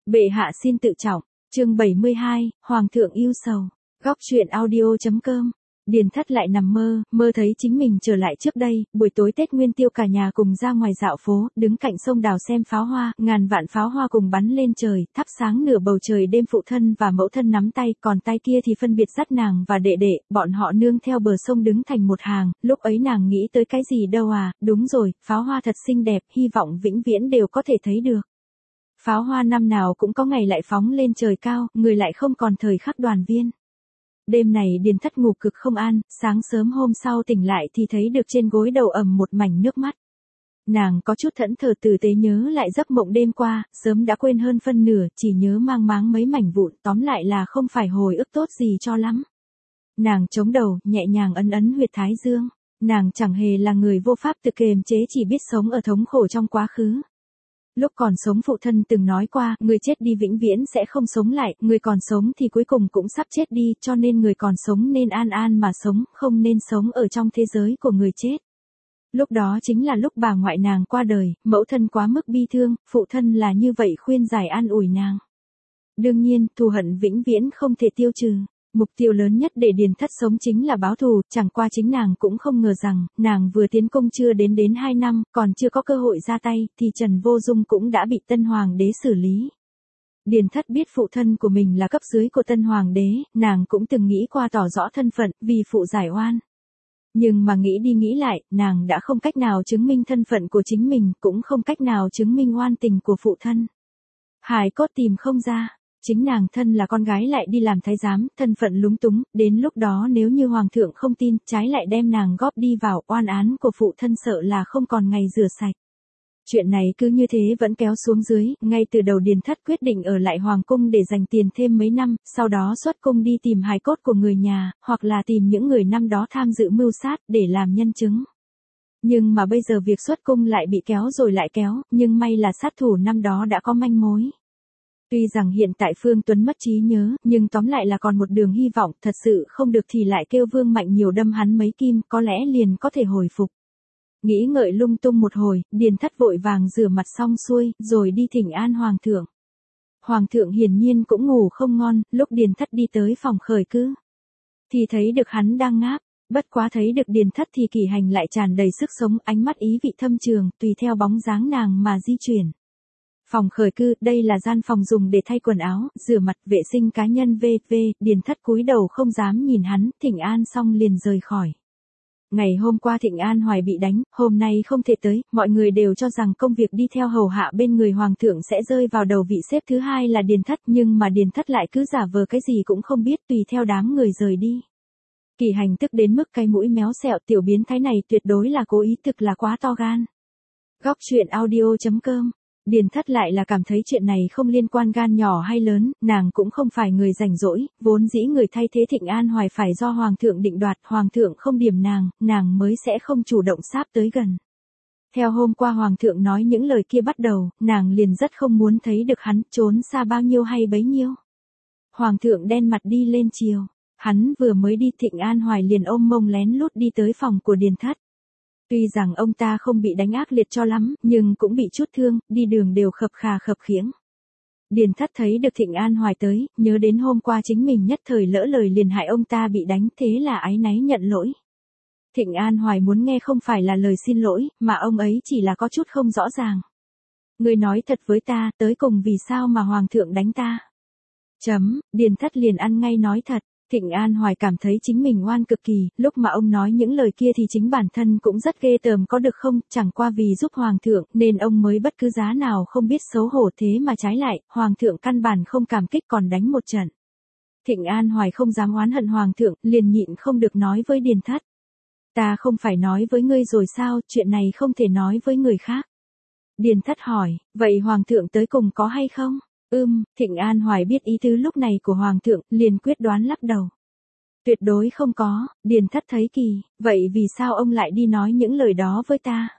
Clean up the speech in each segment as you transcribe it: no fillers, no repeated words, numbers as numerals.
Bệ hạ xin tự trọng. Chương 72, Hoàng thượng yêu sầu. Góc truyện audio.com. Điền Thất lại nằm mơ thấy chính mình trở lại trước đây, buổi tối Tết Nguyên Tiêu cả nhà cùng ra ngoài dạo phố, đứng cạnh sông đào xem pháo hoa, ngàn vạn pháo hoa cùng bắn lên trời, thắp sáng nửa bầu trời đêm. Phụ thân và mẫu thân nắm tay, còn tay kia thì phân biệt dắt nàng và đệ đệ, bọn họ nương theo bờ sông đứng thành một hàng. Lúc ấy nàng nghĩ tới cái gì đâu à, đúng rồi, pháo hoa thật xinh đẹp, hy vọng vĩnh viễn đều có thể thấy được. Pháo hoa năm nào cũng có ngày lại phóng lên trời cao, người lại không còn thời khắc đoàn viên. Đêm này Điền Thất ngủ cực không an, sáng sớm hôm sau tỉnh lại thì thấy được trên gối đầu ẩm một mảnh nước mắt. Nàng có chút thẫn thờ tử tế nhớ lại giấc mộng đêm qua, sớm đã quên hơn phân nửa, chỉ nhớ mang máng mấy mảnh vụn, tóm lại là không phải hồi ức tốt gì cho lắm. Nàng chống đầu, nhẹ nhàng ấn huyệt thái dương. Nàng chẳng hề là người vô pháp tự kiềm chế, chỉ biết sống ở thống khổ trong quá khứ. Lúc còn sống phụ thân từng nói qua, người chết đi vĩnh viễn sẽ không sống lại, người còn sống thì cuối cùng cũng sắp chết đi, cho nên người còn sống nên an an mà sống, không nên sống ở trong thế giới của người chết. Lúc đó chính là lúc bà ngoại nàng qua đời, mẫu thân quá mức bi thương, phụ thân là như vậy khuyên giải an ủi nàng. Đương nhiên, thù hận vĩnh viễn không thể tiêu trừ. Mục tiêu lớn nhất để Điền Thất sống chính là báo thù, chẳng qua chính nàng cũng không ngờ rằng, nàng vừa tiến công chưa đến 2 năm, còn chưa có cơ hội ra tay, thì Trần Vô Dung cũng đã bị Tân Hoàng đế xử lý. Điền Thất biết phụ thân của mình là cấp dưới của Tân Hoàng đế, nàng cũng từng nghĩ qua tỏ rõ thân phận, vì phụ giải oan. Nhưng mà nghĩ đi nghĩ lại, nàng đã không cách nào chứng minh thân phận của chính mình, cũng không cách nào chứng minh oan tình của phụ thân. Hài cốt tìm không ra. Chính nàng thân là con gái lại đi làm thái giám, thân phận lúng túng, đến lúc đó nếu như hoàng thượng không tin, trái lại đem nàng góp đi vào, oan án của phụ thân sợ là không còn ngày rửa sạch. Chuyện này cứ như thế vẫn kéo xuống dưới, ngay từ đầu Điền Thất quyết định ở lại hoàng cung để dành tiền thêm mấy năm, sau đó xuất cung đi tìm hài cốt của người nhà, hoặc là tìm những người năm đó tham dự mưu sát, để làm nhân chứng. Nhưng mà bây giờ việc xuất cung lại bị kéo rồi lại kéo, nhưng may là sát thủ năm đó đã có manh mối. Tuy rằng hiện tại Phương Tuấn mất trí nhớ, nhưng tóm lại là còn một đường hy vọng, thật sự không được thì lại kêu Vương Mạnh nhiều đâm hắn mấy kim, có lẽ liền có thể hồi phục. Nghĩ ngợi lung tung một hồi, Điền Thất vội vàng rửa mặt xong xuôi, rồi đi thỉnh an Hoàng thượng. Hoàng thượng hiển nhiên cũng ngủ không ngon, lúc Điền Thất đi tới phòng khởi cứ, thì thấy được hắn đang ngáp, bất quá thấy được Điền Thất thì Kỷ Hành lại tràn đầy sức sống, ánh mắt ý vị thâm trường, tùy theo bóng dáng nàng mà di chuyển. Phòng khởi cư, đây là gian phòng dùng để thay quần áo, rửa mặt, vệ sinh cá nhân v.v. Điền Thất cúi đầu không dám nhìn hắn, thỉnh an xong liền rời khỏi. Ngày hôm qua Thịnh An Hoài bị đánh, hôm nay không thể tới, mọi người đều cho rằng công việc đi theo hầu hạ bên người hoàng thượng sẽ rơi vào đầu vị xếp thứ hai là Điền Thất, nhưng mà Điền Thất lại cứ giả vờ cái gì cũng không biết, tùy theo đám người rời đi. Kỷ Hành tức đến mức cái mũi méo sẹo, tiểu biến thái này tuyệt đối là cố ý, thực là quá to gan. Góc truyện audio.com. Điền Thất lại là cảm thấy chuyện này không liên quan gan nhỏ hay lớn, nàng cũng không phải người rảnh rỗi, vốn dĩ người thay thế Thịnh An Hoài phải do hoàng thượng định đoạt, hoàng thượng không điểm nàng mới sẽ không chủ động sáp tới gần. Theo hôm qua hoàng thượng nói những lời kia bắt đầu, nàng liền rất không muốn thấy được hắn, trốn xa bao nhiêu hay bấy nhiêu. Hoàng thượng đen mặt đi lên chiều, hắn vừa mới đi Thịnh An Hoài liền ôm mông lén lút đi tới phòng của Điền Thất. Tuy rằng ông ta không bị đánh ác liệt cho lắm, nhưng cũng bị chút thương, đi đường đều khập khà khập khiễng. Điền Thất thấy được Thịnh An Hoài tới, nhớ đến hôm qua chính mình nhất thời lỡ lời liền hại ông ta bị đánh, thế là áy náy nhận lỗi. Thịnh An Hoài muốn nghe không phải là lời xin lỗi, mà ông ấy chỉ là có chút không rõ ràng. Người nói thật với ta, tới cùng vì sao mà hoàng thượng đánh ta? Điền Thất liền ăn ngay nói thật. Thịnh An Hoài cảm thấy chính mình oan cực kỳ, lúc mà ông nói những lời kia thì chính bản thân cũng rất ghê tởm có được không, chẳng qua vì giúp hoàng thượng, nên ông mới bất cứ giá nào không biết xấu hổ, thế mà trái lại, hoàng thượng căn bản không cảm kích còn đánh một trận. Thịnh An Hoài không dám oán hận hoàng thượng, liền nhịn không được nói với Điền Thất. Ta không phải nói với ngươi rồi sao, chuyện này không thể nói với người khác. Điền Thất hỏi, vậy hoàng thượng tới cùng có hay không? Thịnh An Hoài biết ý tứ lúc này của hoàng thượng, liền quyết đoán lắc đầu. Tuyệt đối không có. Điền Thất thấy kỳ, vậy vì sao ông lại đi nói những lời đó với ta?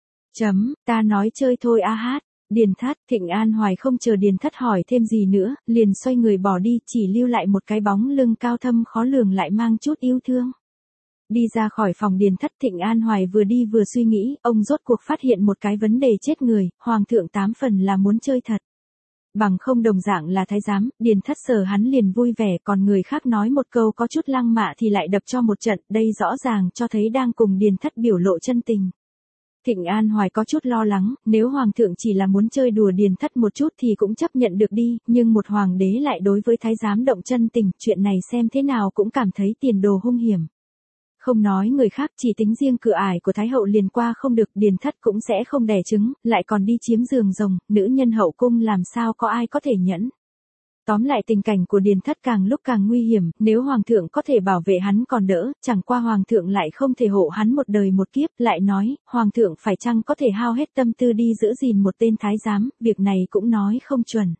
Ta nói chơi thôi a hát. Điền Thất, Thịnh An Hoài không chờ Điền Thất hỏi thêm gì nữa, liền xoay người bỏ đi, chỉ lưu lại một cái bóng lưng cao thâm khó lường lại mang chút yêu thương. Đi ra khỏi phòng Điền Thất, Thịnh An Hoài vừa đi vừa suy nghĩ, ông rốt cuộc phát hiện một cái vấn đề chết người, hoàng thượng 8 phần là muốn chơi thật. Bằng không đồng dạng là thái giám, Điền Thất sờ hắn liền vui vẻ, còn người khác nói một câu có chút lăng mạ thì lại đập cho một trận, đây rõ ràng cho thấy đang cùng Điền Thất biểu lộ chân tình. Thịnh An Hoài có chút lo lắng, nếu hoàng thượng chỉ là muốn chơi đùa Điền Thất một chút thì cũng chấp nhận được đi, nhưng một hoàng đế lại đối với thái giám động chân tình, chuyện này xem thế nào cũng cảm thấy tiền đồ hung hiểm. Không nói người khác, chỉ tính riêng cửa ải của Thái hậu liền qua không được, Điền Thất cũng sẽ không đẻ trứng, lại còn đi chiếm giường rồng, nữ nhân hậu cung làm sao có ai có thể nhẫn. Tóm lại tình cảnh của Điền Thất càng lúc càng nguy hiểm, nếu hoàng thượng có thể bảo vệ hắn còn đỡ, chẳng qua hoàng thượng lại không thể hộ hắn một đời một kiếp, lại nói, hoàng thượng phải chăng có thể hao hết tâm tư đi giữ gìn một tên thái giám, việc này cũng nói không chuẩn.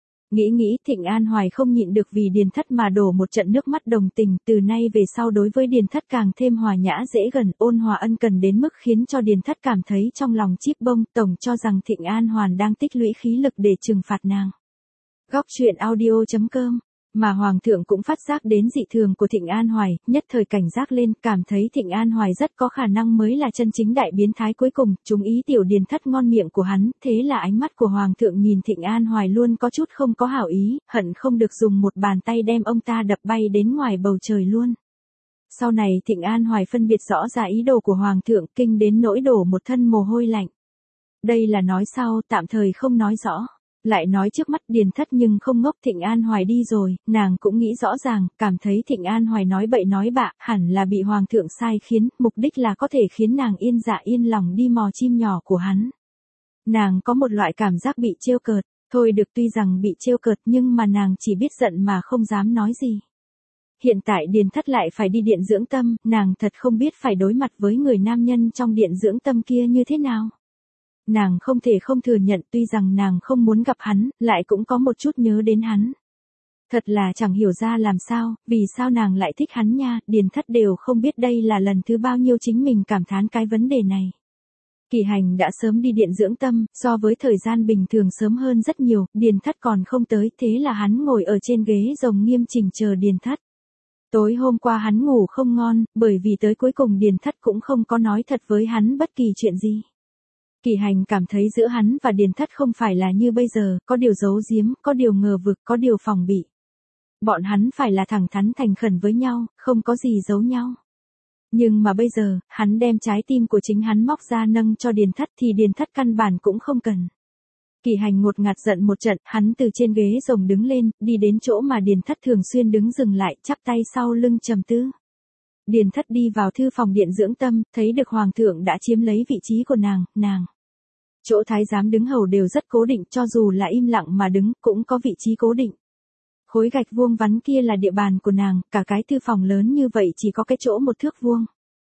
Nghĩ Thịnh An Hoài không nhịn được vì Điền Thất mà đổ một trận nước mắt đồng tình, từ nay về sau đối với Điền Thất càng thêm hòa nhã dễ gần, ôn hòa ân cần đến mức khiến cho Điền Thất cảm thấy trong lòng chíp bông, tổng cho rằng Thịnh An Hoàn đang tích lũy khí lực để trừng phạt nàng. Góc truyện audio.com. Mà hoàng thượng cũng phát giác đến dị thường của Thịnh An Hoài, nhất thời cảnh giác lên, cảm thấy Thịnh An Hoài rất có khả năng mới là chân chính đại biến thái cuối cùng, trúng ý tiểu Điền Thất ngon miệng của hắn, thế là ánh mắt của hoàng thượng nhìn Thịnh An Hoài luôn có chút không có hảo ý, hận không được dùng một bàn tay đem ông ta đập bay đến ngoài bầu trời luôn. Sau này Thịnh An Hoài phân biệt rõ ra ý đồ của hoàng thượng, kinh đến nỗi đổ một thân mồ hôi lạnh. Đây là nói sau, tạm thời không nói rõ. Lại nói trước mắt Điền Thất nhưng không ngốc, Thịnh An Hoài đi rồi, nàng cũng nghĩ rõ ràng, cảm thấy Thịnh An Hoài nói bậy nói bạ, hẳn là bị hoàng thượng sai khiến, mục đích là có thể khiến nàng yên dạ yên lòng đi mò chim nhỏ của hắn. Nàng có một loại cảm giác bị trêu cợt, thôi được, tuy rằng bị trêu cợt nhưng mà nàng chỉ biết giận mà không dám nói gì. Hiện tại Điền Thất lại phải đi điện dưỡng tâm, nàng thật không biết phải đối mặt với người nam nhân trong điện dưỡng tâm kia như thế nào. Nàng không thể không thừa nhận, tuy rằng nàng không muốn gặp hắn, lại cũng có một chút nhớ đến hắn. Thật là chẳng hiểu ra làm sao, vì sao nàng lại thích hắn nha, Điền Thất đều không biết đây là lần thứ bao nhiêu chính mình cảm thán cái vấn đề này. Kỳ Hành đã sớm đi điện dưỡng tâm, so với thời gian bình thường sớm hơn rất nhiều, Điền Thất còn không tới, thế là hắn ngồi ở trên ghế rồng nghiêm chỉnh chờ Điền Thất. Tối hôm qua hắn ngủ không ngon, bởi vì tới cuối cùng Điền Thất cũng không có nói thật với hắn bất kỳ chuyện gì. Kỳ Hành cảm thấy giữa hắn và Điền Thất không phải là như bây giờ, có điều giấu giếm, có điều ngờ vực, có điều phòng bị. Bọn hắn phải là thẳng thắn thành khẩn với nhau, không có gì giấu nhau. Nhưng mà bây giờ, hắn đem trái tim của chính hắn móc ra nâng cho Điền Thất thì Điền Thất căn bản cũng không cần. Kỳ Hành ngột ngạt giận một trận, hắn từ trên ghế rồng đứng lên, đi đến chỗ mà Điền Thất thường xuyên đứng dừng lại, chắp tay sau lưng trầm tư. Điền Thất đi vào thư phòng điện dưỡng tâm, thấy được hoàng thượng đã chiếm lấy vị trí của nàng. Chỗ thái giám đứng hầu đều rất cố định, cho dù là im lặng mà đứng, cũng có vị trí cố định. Khối gạch vuông vắn kia là địa bàn của nàng, cả cái thư phòng lớn như vậy chỉ có cái chỗ 1 thước vuông.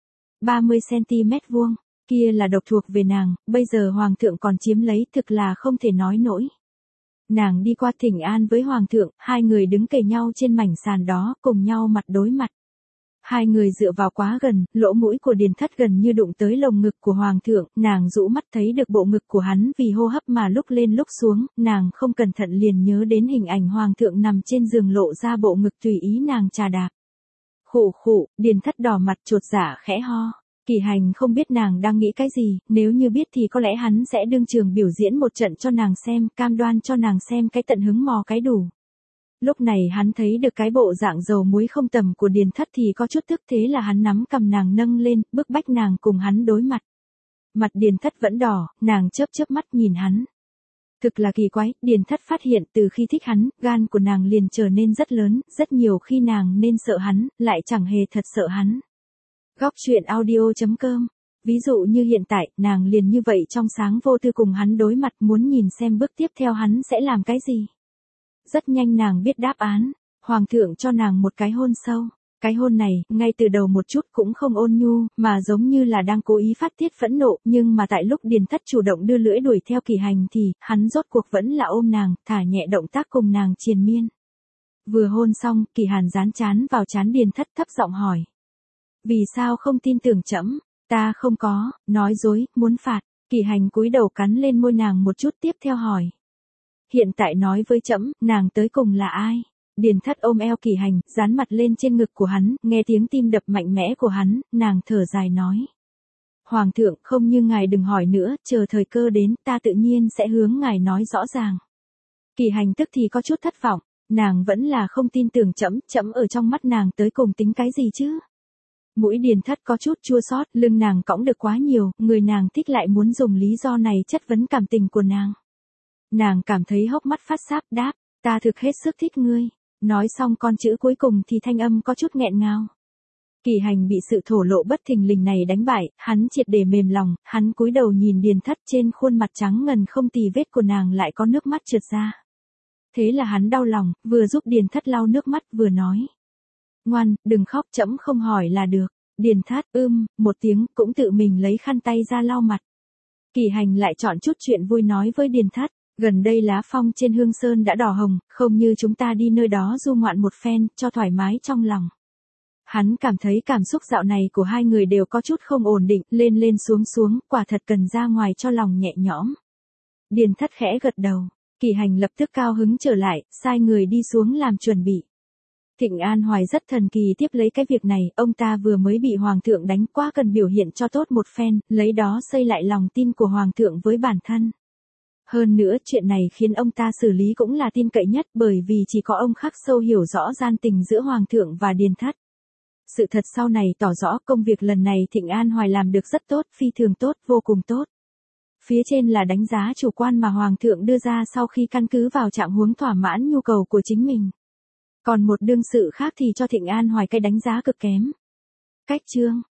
30cm vuông, kia là độc thuộc về nàng, bây giờ hoàng thượng còn chiếm lấy, thực là không thể nói nổi. Nàng đi qua thỉnh an với hoàng thượng, hai người đứng kề nhau trên mảnh sàn đó, cùng nhau mặt đối mặt. Hai người dựa vào quá gần, lỗ mũi của Điền Thất gần như đụng tới lồng ngực của hoàng thượng, nàng rũ mắt thấy được bộ ngực của hắn vì hô hấp mà lúc lên lúc xuống, nàng không cẩn thận liền nhớ đến hình ảnh hoàng thượng nằm trên giường lộ ra bộ ngực tùy ý nàng chà đạp. Khụ, Điền Thất đỏ mặt chột dạ khẽ ho. Kỳ Hành không biết nàng đang nghĩ cái gì, nếu như biết thì có lẽ hắn sẽ đương trường biểu diễn một trận cho nàng xem, cam đoan cho nàng xem cái tận hứng mò cái đủ. Lúc này hắn thấy được cái bộ dạng dầu muối không tầm của Điền Thất thì có chút tức, thế là hắn nắm cầm nàng nâng lên, bức bách nàng cùng hắn đối mặt. Mặt Điền Thất vẫn đỏ, nàng chớp mắt nhìn hắn. Thực là kỳ quái, Điền Thất phát hiện từ khi thích hắn, gan của nàng liền trở nên rất lớn, rất nhiều khi nàng nên sợ hắn, lại chẳng hề thật sợ hắn. Góc truyện audio.com. Ví dụ như hiện tại, nàng liền như vậy trong sáng vô tư cùng hắn đối mặt, muốn nhìn xem bước tiếp theo hắn sẽ làm cái gì. Rất nhanh nàng biết đáp án, hoàng thượng cho nàng một cái hôn sâu. Cái hôn này, ngay từ đầu một chút cũng không ôn nhu, mà giống như là đang cố ý phát tiết phẫn nộ, nhưng mà tại lúc Điền Thất chủ động đưa lưỡi đuổi theo Kỳ Hành thì, hắn rốt cuộc vẫn là ôm nàng, thả nhẹ động tác cùng nàng triền miên. Vừa hôn xong, Kỳ Hàn dán trán vào trán Điền Thất thấp giọng hỏi. Vì sao không tin tưởng trẫm? Ta không có, nói dối, muốn phạt. Kỳ Hành cúi đầu cắn lên môi nàng một chút tiếp theo hỏi. Hiện tại nói với trẫm, nàng tới cùng là ai? Điền Thất ôm eo Kỳ Hành, dán mặt lên trên ngực của hắn, nghe tiếng tim đập mạnh mẽ của hắn, nàng thở dài nói. Hoàng thượng, không như ngài đừng hỏi nữa, chờ thời cơ đến, ta tự nhiên sẽ hướng ngài nói rõ ràng. Kỳ Hành tức thì có chút thất vọng, nàng vẫn là không tin tưởng trẫm ở trong mắt nàng tới cùng tính cái gì chứ. Mũi Điền Thất có chút chua xót, lưng nàng cõng được quá nhiều, người nàng thích lại muốn dùng lý do này chất vấn cảm tình của nàng. Nàng cảm thấy hốc mắt phát sáp đáp, ta thực hết sức thích ngươi. Nói xong con chữ cuối cùng thì thanh âm có chút nghẹn ngào. Kỳ Hành bị sự thổ lộ bất thình lình này đánh bại, hắn triệt để mềm lòng, hắn cúi đầu nhìn Điền Thất, trên khuôn mặt trắng ngần không tì vết của nàng lại có nước mắt trượt ra. Thế là hắn đau lòng, vừa giúp Điền Thất lau nước mắt vừa nói. Ngoan, đừng khóc, trẫm không hỏi là được. Điền Thất một tiếng, cũng tự mình lấy khăn tay ra lau mặt. Kỳ Hành lại chọn chút chuyện vui nói với Điền Thất. Gần đây lá phong trên Hương Sơn đã đỏ hồng, không như chúng ta đi nơi đó du ngoạn một phen, cho thoải mái trong lòng. Hắn cảm thấy cảm xúc dạo này của hai người đều có chút không ổn định, lên lên xuống xuống, quả thật cần ra ngoài cho lòng nhẹ nhõm. Điền Thất khẽ gật đầu, Kỳ Hành lập tức cao hứng trở lại, sai người đi xuống làm chuẩn bị. Thịnh An Hoài rất thần kỳ tiếp lấy cái việc này, ông ta vừa mới bị Hoàng thượng đánh, quá cần biểu hiện cho tốt một phen, lấy đó xây lại lòng tin của Hoàng thượng với bản thân. Hơn nữa chuyện này khiến ông ta xử lý cũng là tin cậy nhất, bởi vì chỉ có ông khắc sâu hiểu rõ gian tình giữa Hoàng thượng và Điền Thất. Sự thật sau này tỏ rõ công việc lần này Thịnh An Hoài làm được rất tốt, phi thường tốt, vô cùng tốt. Phía trên là đánh giá chủ quan mà Hoàng thượng đưa ra sau khi căn cứ vào trạng huống thỏa mãn nhu cầu của chính mình. Còn một đương sự khác thì cho Thịnh An Hoài cái đánh giá cực kém. Cách chương